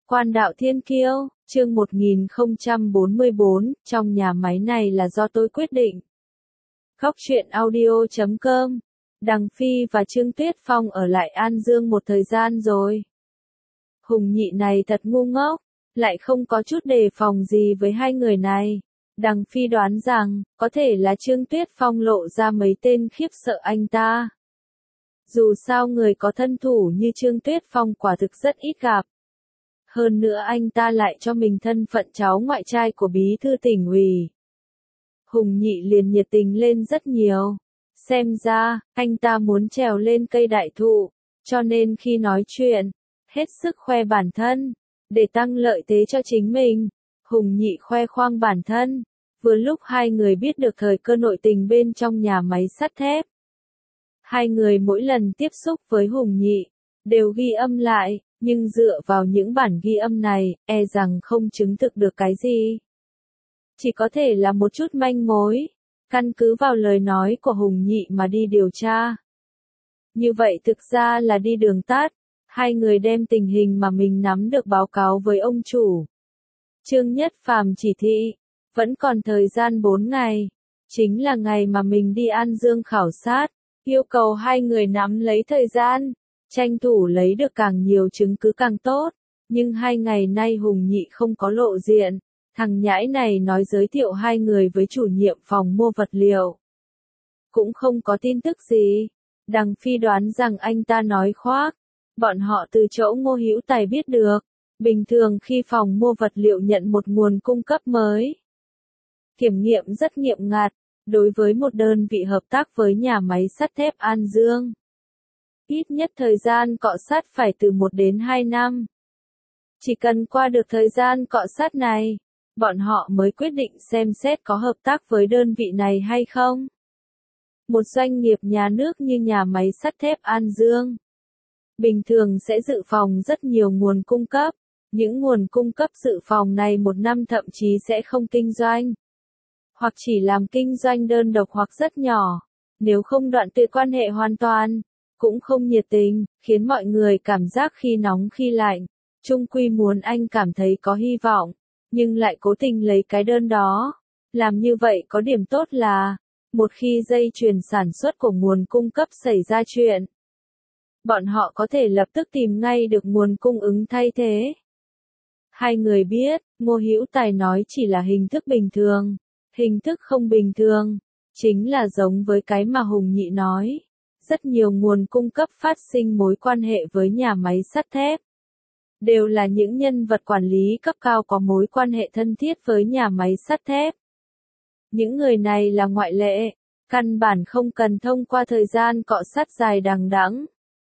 Quan đạo thiên kiêu, chương 1044, trong nhà máy này là do tôi quyết định. Góc truyện audio.com. Đằng Phi và Trương Tuyết Phong ở lại An Dương một thời gian rồi. Hùng Nhị này thật ngu ngốc, lại không có chút đề phòng gì với hai người này. Đằng Phi đoán rằng, có thể là Trương Tuyết Phong lộ ra mấy tên khiếp sợ anh ta. Dù sao người có thân thủ như Trương Tuyết Phong quả thực rất ít gặp. Hơn nữa anh ta lại cho mình thân phận cháu ngoại trai của bí thư tỉnh ủy. Hùng Nhị liền nhiệt tình lên rất nhiều. Xem ra, anh ta muốn trèo lên cây đại thụ, cho nên khi nói chuyện, hết sức khoe bản thân, để tăng lợi thế cho chính mình. Hùng Nhị khoe khoang bản thân, vừa lúc hai người biết được thời cơ nội tình bên trong nhà máy sắt thép. Hai người mỗi lần tiếp xúc với Hùng Nhị, đều ghi âm lại, nhưng dựa vào những bản ghi âm này, e rằng không chứng thực được cái gì. Chỉ có thể là một chút manh mối, căn cứ vào lời nói của Hùng Nhị mà đi điều tra. Như vậy thực ra là đi đường tắt, hai người đem tình hình mà mình nắm được báo cáo với ông chủ. Trương Nhất Phàm chỉ thị, vẫn còn thời gian 4 ngày, chính là ngày mà mình đi An Dương khảo sát, yêu cầu hai người nắm lấy thời gian, tranh thủ lấy được càng nhiều chứng cứ càng tốt, nhưng 2 ngày nay Hùng Nhị không có lộ diện, thằng nhãi này nói giới thiệu hai người với chủ nhiệm phòng mua vật liệu. Cũng không có tin tức gì, Đằng Phi đoán rằng anh ta nói khoác, bọn họ từ chỗ Ngô Hữu Tài biết được, bình thường khi phòng mua vật liệu nhận một nguồn cung cấp mới, kiểm nghiệm rất nghiêm ngặt, đối với một đơn vị hợp tác với nhà máy sắt thép An Dương. Ít nhất thời gian cọ sát phải từ 1 đến 2 năm. Chỉ cần qua được thời gian cọ sát này, bọn họ mới quyết định xem xét có hợp tác với đơn vị này hay không. Một doanh nghiệp nhà nước như nhà máy sắt thép An Dương, bình thường sẽ dự phòng rất nhiều nguồn cung cấp. Những nguồn cung cấp dự phòng này 1 năm thậm chí sẽ không kinh doanh, hoặc chỉ làm kinh doanh đơn độc hoặc rất nhỏ, nếu không đoạn tuyệt quan hệ hoàn toàn, cũng không nhiệt tình, khiến mọi người cảm giác khi nóng khi lạnh. Chung quy muốn anh cảm thấy có hy vọng, nhưng lại cố tình lấy cái đơn đó. Làm như vậy có điểm tốt là, một khi dây chuyền sản xuất của nguồn cung cấp xảy ra chuyện, bọn họ có thể lập tức tìm ngay được nguồn cung ứng thay thế. Hai người biết, Ngô Hữu Tài nói chỉ là hình thức bình thường. Hình thức không bình thường, chính là giống với cái mà Hùng Nhị nói. Rất nhiều nguồn cung cấp phát sinh mối quan hệ với nhà máy sắt thép. Đều là những nhân vật quản lý cấp cao có mối quan hệ thân thiết với nhà máy sắt thép. Những người này là ngoại lệ, căn bản không cần thông qua thời gian cọ sát dài đằng đẵng.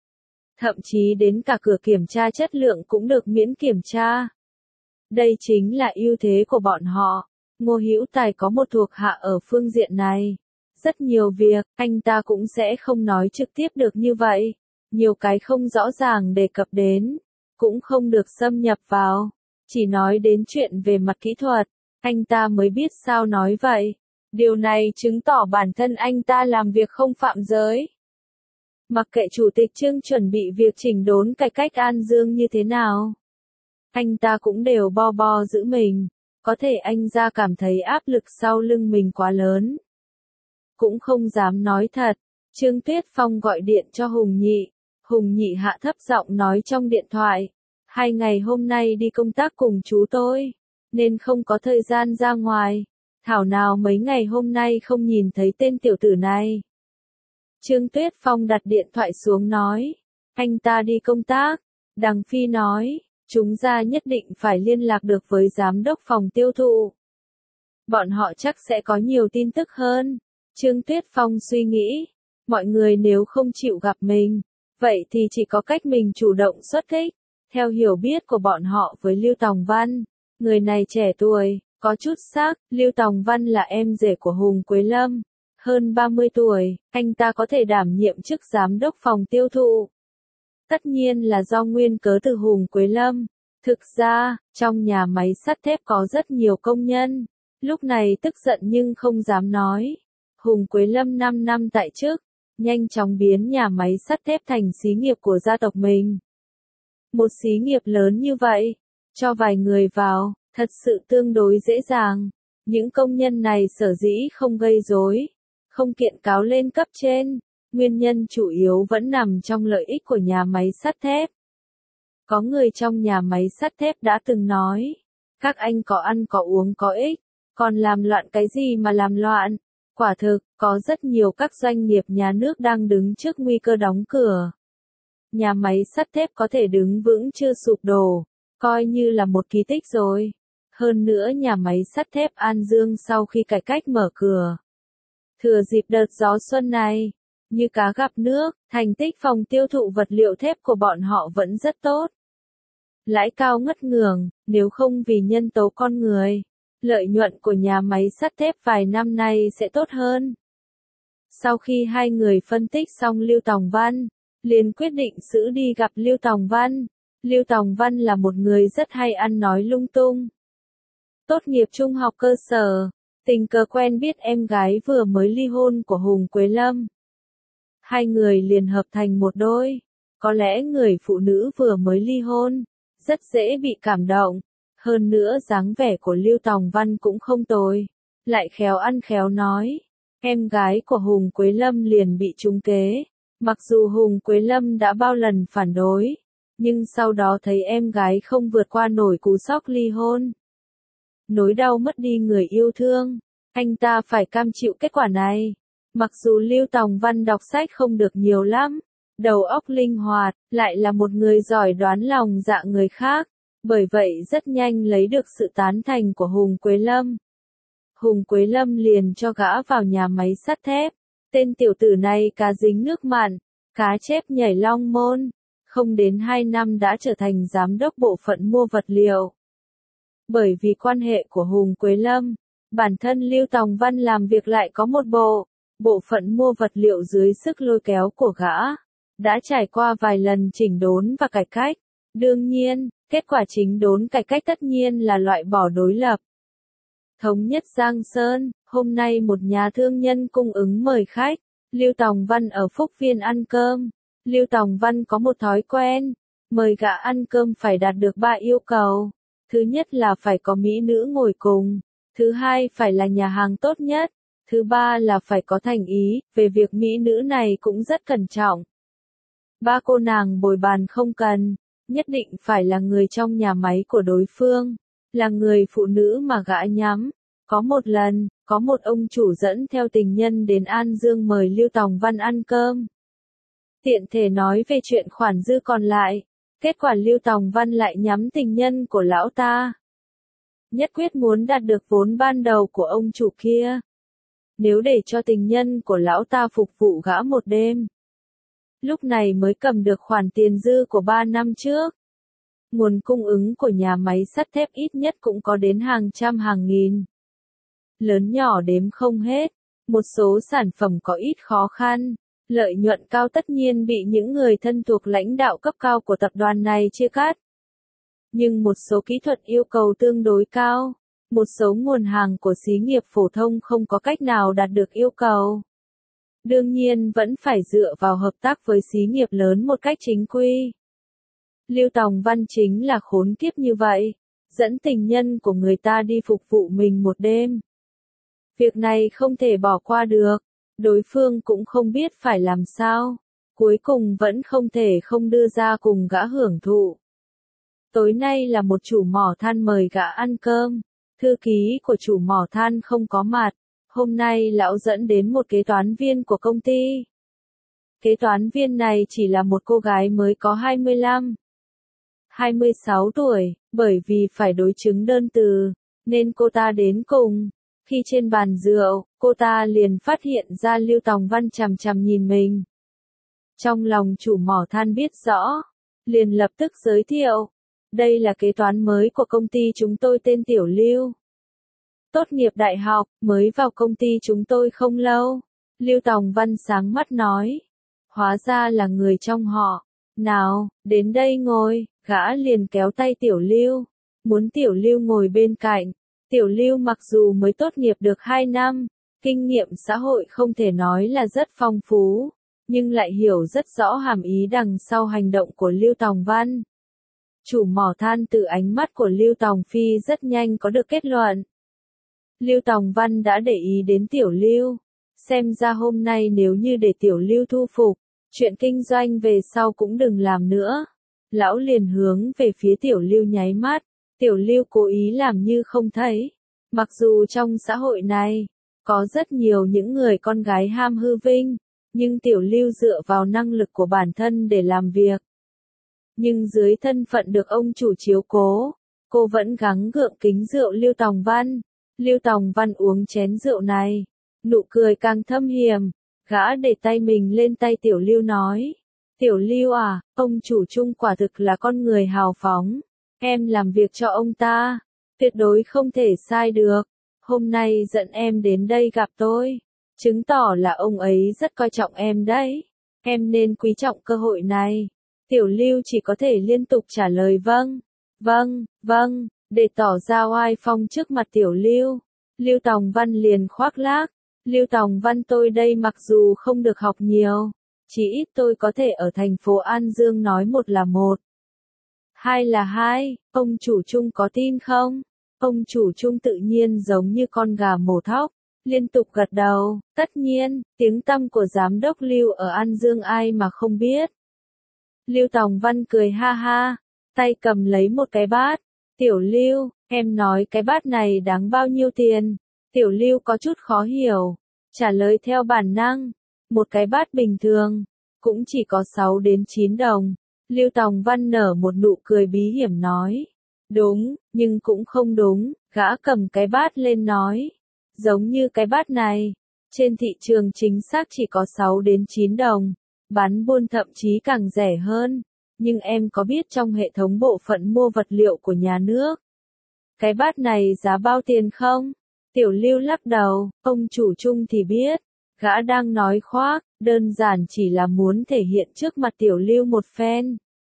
Thậm chí đến cả cửa kiểm tra chất lượng cũng được miễn kiểm tra. Đây chính là ưu thế của bọn họ. Ngô Hữu Tài có một thuộc hạ ở phương diện này. Rất nhiều việc, anh ta cũng sẽ không nói trực tiếp được như vậy. Nhiều cái không rõ ràng đề cập đến, cũng không được xâm nhập vào. Chỉ nói đến chuyện về mặt kỹ thuật, anh ta mới biết sao nói vậy. Điều này chứng tỏ bản thân anh ta làm việc không phạm giới. Mặc kệ Chủ tịch Trương chuẩn bị việc chỉnh đốn cải cách An Dương như thế nào, anh ta cũng đều bo bo giữ mình. Có thể anh ra cảm thấy áp lực sau lưng mình quá lớn, cũng không dám nói thật. Trương Tuyết Phong gọi điện cho Hùng Nhị. Hùng Nhị hạ thấp giọng nói trong điện thoại. 2 ngày hôm nay đi công tác cùng chú tôi, nên không có thời gian ra ngoài. Thảo nào mấy ngày hôm nay không nhìn thấy tên tiểu tử này. Trương Tuyết Phong đặt điện thoại xuống nói. Anh ta đi công tác. Đằng Phi nói. Chúng ta nhất định phải liên lạc được với giám đốc phòng tiêu thụ. Bọn họ chắc sẽ có nhiều tin tức hơn. Trương Tuyết Phong suy nghĩ, mọi người nếu không chịu gặp mình, vậy thì chỉ có cách mình chủ động xuất kích. Theo hiểu biết của bọn họ với Lưu Tòng Văn, người này trẻ tuổi, có chút sắc. Lưu Tòng Văn là em rể của Hùng Quế Lâm, hơn 30 tuổi, anh ta có thể đảm nhiệm chức giám đốc phòng tiêu thụ. Tất nhiên là do nguyên cớ từ Hùng Quế Lâm. Thực ra, trong nhà máy sắt thép có rất nhiều công nhân. Lúc này tức giận nhưng không dám nói. Hùng Quế Lâm 5 năm tại chức, nhanh chóng biến nhà máy sắt thép thành xí nghiệp của gia tộc mình. Một xí nghiệp lớn như vậy, cho vài người vào, thật sự tương đối dễ dàng. Những công nhân này sở dĩ không gây rối, không kiện cáo lên cấp trên, nguyên nhân chủ yếu vẫn nằm trong lợi ích của nhà máy sắt thép. Có người trong nhà máy sắt thép đã từng nói, các anh có ăn có uống có ích, còn làm loạn cái gì mà làm loạn. Quả thực, có rất nhiều các doanh nghiệp nhà nước đang đứng trước nguy cơ đóng cửa. Nhà máy sắt thép có thể đứng vững chưa sụp đổ, coi như là một kỳ tích rồi. Hơn nữa nhà máy sắt thép An Dương sau khi cải cách mở cửa. Thừa dịp đợt gió xuân này, như cá gặp nước, thành tích phòng tiêu thụ vật liệu thép của bọn họ vẫn rất tốt. Lãi cao ngất ngường, nếu không vì nhân tố con người, lợi nhuận của nhà máy sắt thép vài năm nay sẽ tốt hơn. Sau khi hai người phân tích xong Lưu Tòng Văn, liền quyết định giữ đi gặp Lưu Tòng Văn. Lưu Tòng Văn là một người rất hay ăn nói lung tung. Tốt nghiệp trung học cơ sở, tình cờ quen biết em gái vừa mới ly hôn của Hùng Quế Lâm. Hai người liền hợp thành một đôi. Có lẽ người phụ nữ vừa mới ly hôn, rất dễ bị cảm động. Hơn nữa dáng vẻ của Lưu Tòng Văn cũng không tồi. Lại khéo ăn khéo nói. Em gái của Hùng Quế Lâm liền bị trúng kế. Mặc dù Hùng Quế Lâm đã bao lần phản đối, nhưng sau đó thấy em gái không vượt qua nổi cú sốc ly hôn. Nỗi đau mất đi người yêu thương, anh ta phải cam chịu kết quả này. Mặc dù Lưu Tòng Văn đọc sách không được nhiều lắm, đầu óc linh hoạt, lại là một người giỏi đoán lòng dạ người khác, bởi vậy rất nhanh lấy được sự tán thành của Hùng Quế Lâm. Hùng Quế Lâm liền cho gã vào nhà máy sắt thép. Tên tiểu tử này cá dính nước mặn, cá chép nhảy long môn, không đến 2 năm đã trở thành giám đốc bộ phận mua vật liệu. Bởi vì quan hệ của Hùng Quế Lâm, bản thân Lưu Tòng Văn làm việc lại có một bộ phận mua vật liệu dưới sức lôi kéo của gã, đã trải qua vài lần chỉnh đốn và cải cách. Đương nhiên, kết quả chỉnh đốn cải cách tất nhiên là loại bỏ đối lập. Thống nhất Giang Sơn, hôm nay một nhà thương nhân cung ứng mời khách, Lưu Tòng Văn ở Phúc Viên ăn cơm. Lưu Tòng Văn có một thói quen, mời gã ăn cơm phải đạt được 3 yêu cầu. Thứ nhất là phải có mỹ nữ ngồi cùng, thứ hai phải là nhà hàng tốt nhất, thứ ba là phải có thành ý, về việc mỹ nữ này cũng rất cẩn trọng. 3 cô nàng bồi bàn không cần, nhất định phải là người trong nhà máy của đối phương, là người phụ nữ mà gã nhắm. Có một lần, có một ông chủ dẫn theo tình nhân đến An Dương mời Lưu Tòng Văn ăn cơm. Tiện thể nói về chuyện khoản dư còn lại, kết quả Lưu Tòng Văn lại nhắm tình nhân của lão ta. Nhất quyết muốn đạt được vốn ban đầu của ông chủ kia. Nếu để cho tình nhân của lão ta phục vụ gã một đêm, lúc này mới cầm được khoản tiền dư của 3 năm trước. Nguồn cung ứng của nhà máy sắt thép ít nhất cũng có đến hàng trăm hàng nghìn. Lớn nhỏ đếm không hết, một số sản phẩm có ít khó khăn, lợi nhuận cao tất nhiên bị những người thân thuộc lãnh đạo cấp cao của tập đoàn này chia cắt. Nhưng một số kỹ thuật yêu cầu tương đối cao, một số nguồn hàng của xí nghiệp phổ thông không có cách nào đạt được yêu cầu. Đương nhiên vẫn phải dựa vào hợp tác với xí nghiệp lớn một cách chính quy. Lưu Tòng Văn chính là khốn kiếp như vậy, dẫn tình nhân của người ta đi phục vụ mình một đêm. Việc này không thể bỏ qua được, đối phương cũng không biết phải làm sao, cuối cùng vẫn không thể không đưa ra cùng gã hưởng thụ. Tối nay là một chủ mỏ than mời gã ăn cơm, thư ký của chủ mỏ than không có mặt, hôm nay lão dẫn đến một kế toán viên của công ty. Kế toán viên này chỉ là một cô gái mới có 26 tuổi, bởi vì phải đối chứng đơn từ, nên cô ta đến cùng. Khi trên bàn rượu, cô ta liền phát hiện ra Lưu Tòng Văn chằm chằm nhìn mình. Trong lòng chủ mỏ than biết rõ, liền lập tức giới thiệu. Đây là kế toán mới của công ty chúng tôi tên Tiểu Lưu. Tốt nghiệp đại học, mới vào công ty chúng tôi không lâu. Lưu Tòng Văn sáng mắt nói. Hóa ra là người trong họ. Nào, đến đây ngồi, gã liền kéo tay Tiểu Lưu. Muốn Tiểu Lưu ngồi bên cạnh. Tiểu Lưu mặc dù mới tốt nghiệp được 2 năm, kinh nghiệm xã hội không thể nói là rất phong phú, nhưng lại hiểu rất rõ hàm ý đằng sau hành động của Lưu Tòng Văn. Chủ mỏ than từ ánh mắt của Lưu Tòng Phi rất nhanh có được kết luận. Lưu Tòng Văn đã để ý đến Tiểu Lưu. Xem ra hôm nay nếu như để Tiểu Lưu thu phục, chuyện kinh doanh về sau cũng đừng làm nữa. Lão liền hướng về phía Tiểu Lưu nháy mắt. Tiểu Lưu cố ý làm như không thấy. Mặc dù trong xã hội này, có rất nhiều những người con gái ham hư vinh, nhưng Tiểu Lưu dựa vào năng lực của bản thân để làm việc. Nhưng dưới thân phận được ông chủ chiếu cố, cô vẫn gắng gượng kính rượu Lưu Tòng Văn. Lưu Tòng Văn uống chén rượu này, nụ cười càng thâm hiểm, gã để tay mình lên tay Tiểu Lưu nói. Tiểu Lưu à, ông chủ Trung quả thực là con người hào phóng. Em làm việc cho ông ta, tuyệt đối không thể sai được. Hôm nay dẫn em đến đây gặp tôi, chứng tỏ là ông ấy rất coi trọng em đấy. Em nên quý trọng cơ hội này. Tiểu Lưu chỉ có thể liên tục trả lời vâng, vâng, vâng, để tỏ ra oai phong trước mặt Tiểu Lưu. Lưu Tòng Văn liền khoác lác. Lưu Tòng Văn tôi đây mặc dù không được học nhiều, chỉ ít tôi có thể ở thành phố An Dương nói một là một, hai là hai, ông chủ Trung có tin không? Ông chủ Trung tự nhiên giống như con gà mổ thóc, liên tục gật đầu, tất nhiên, tiếng tăm của giám đốc Lưu ở An Dương ai mà không biết. Lưu Tòng Văn cười ha ha, tay cầm lấy một cái bát. Tiểu Lưu, em nói cái bát này đáng bao nhiêu tiền? Tiểu Lưu có chút khó hiểu, trả lời theo bản năng, một cái bát bình thường, cũng chỉ có 6 đến 9 đồng. Lưu Tòng Văn nở một nụ cười bí hiểm nói, đúng, nhưng cũng không đúng, gã cầm cái bát lên nói, giống như cái bát này, trên thị trường chính xác chỉ có 6 đến 9 đồng, bán buôn thậm chí càng rẻ hơn, nhưng em có biết trong hệ thống bộ phận mua vật liệu của nhà nước, cái bát này giá bao tiền không? Tiểu Lưu lắc đầu, ông chủ Trung thì biết, gã đang nói khoác, đơn giản chỉ là muốn thể hiện trước mặt Tiểu Lưu một phen.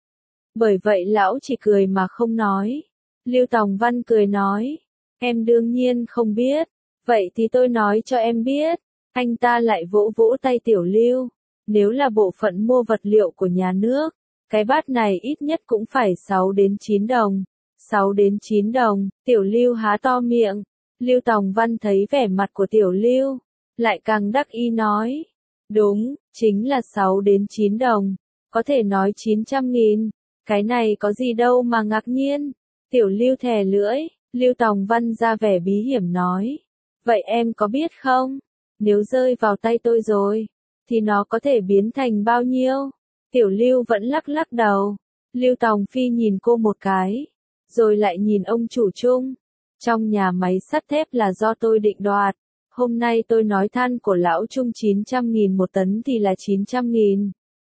Bởi vậy lão chỉ cười mà không nói. Lưu Tòng Văn cười nói, em đương nhiên không biết, vậy thì tôi nói cho em biết. Anh ta lại vỗ vỗ tay Tiểu Lưu, nếu là bộ phận mua vật liệu của nhà nước, cái bát này ít nhất cũng phải 6 đến 9 đồng. 6 đến 9 đồng, Tiểu Lưu há to miệng. Lưu Tòng Văn thấy vẻ mặt của Tiểu Lưu, lại càng đắc ý nói, đúng, chính là 6 đến 9 đồng, có thể nói 900.000, cái này có gì đâu mà ngạc nhiên. Tiểu Lưu thè lưỡi, Lưu Tòng Văn ra vẻ bí hiểm nói, vậy em có biết không, nếu rơi vào tay tôi rồi, thì nó có thể biến thành bao nhiêu? Tiểu Lưu vẫn lắc lắc đầu. Lưu Tòng Phi nhìn cô một cái, rồi lại nhìn ông chủ Trung. Trong nhà máy sắt thép là do tôi định đoạt. Hôm nay tôi nói than của lão Trung 900.000 một tấn thì là 900.000.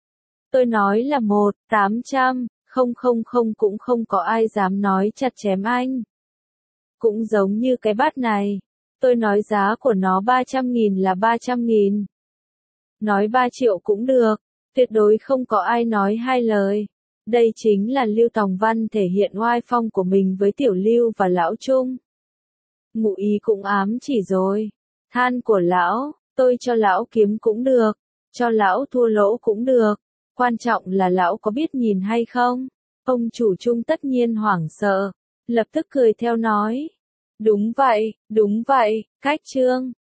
Tôi nói là 800, không cũng không có ai dám nói chặt chém anh. Cũng giống như cái bát này. Tôi nói giá của nó 300.000 là 300.000. Nói 3 triệu cũng được. Tuyệt đối không có ai nói hai lời. Đây chính là Lưu Tòng Văn thể hiện oai phong của mình với Tiểu Lưu và lão Trung. Ngụ ý cũng ám chỉ rồi. Than của lão, tôi cho lão kiếm cũng được, cho lão thua lỗ cũng được. Quan trọng là lão có biết nhìn hay không? Ông chủ Trung tất nhiên hoảng sợ, lập tức cười theo nói. Đúng vậy, cách Trương.